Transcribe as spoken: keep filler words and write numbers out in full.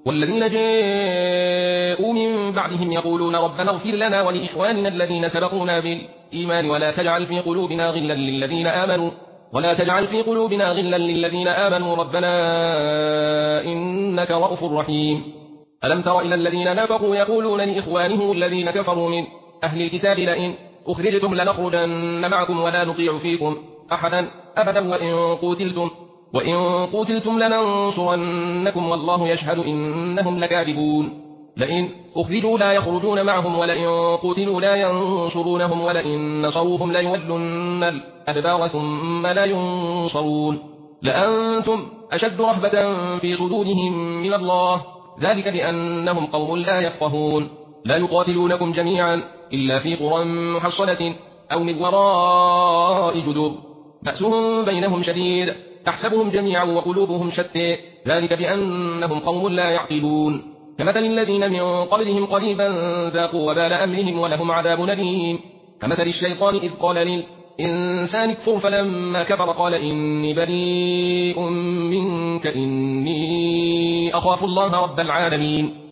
والذين جاءوا من بعدهم يقولون ربنا اغفر لنا ولإخواننا الذين سبقونا بالإيمان ولا تجعل في قلوبنا غلا للذين آمنوا ولا تجعل في قلوبنا غلا للذين آمنوا ربنا إنك رؤوف رحيم. ألم تر إلى الذين نافقوا يقولون لإخوانهم الذين كفروا من أهل الكتاب لئن أخرجتم لنخرجن معكم ولا نطيع فيكم أحدا أبدا وإن قتلتم وإن قتلتم لننصرنكم والله يشهد إنهم لكاذبون. لئن أخرجوا لا يخرجون معهم ولئن قتلوا لا ينصرونهم ولئن نصروهم ليولن الأدبار ثم لا ينصرون لأنتم أشد رهبة في صدورهم من الله ذلك بأنهم قوم لا يفقهون. لا يقاتلونكم جميعا إلا في قرى محصنة أو من وراء جدر بأسهم بينهم شديد تحسبهم جميعا وقلوبهم شتى ذلك بأنهم قوم لا يعقلون. كمثل الذين من قبلهم قريبا ذاقوا وبال أمرهم ولهم عذاب أليم. كمثل الشيطان إذ قال للإنسان اكفر فلما كفر قال إني بريء منك إني أخاف الله رب العالمين.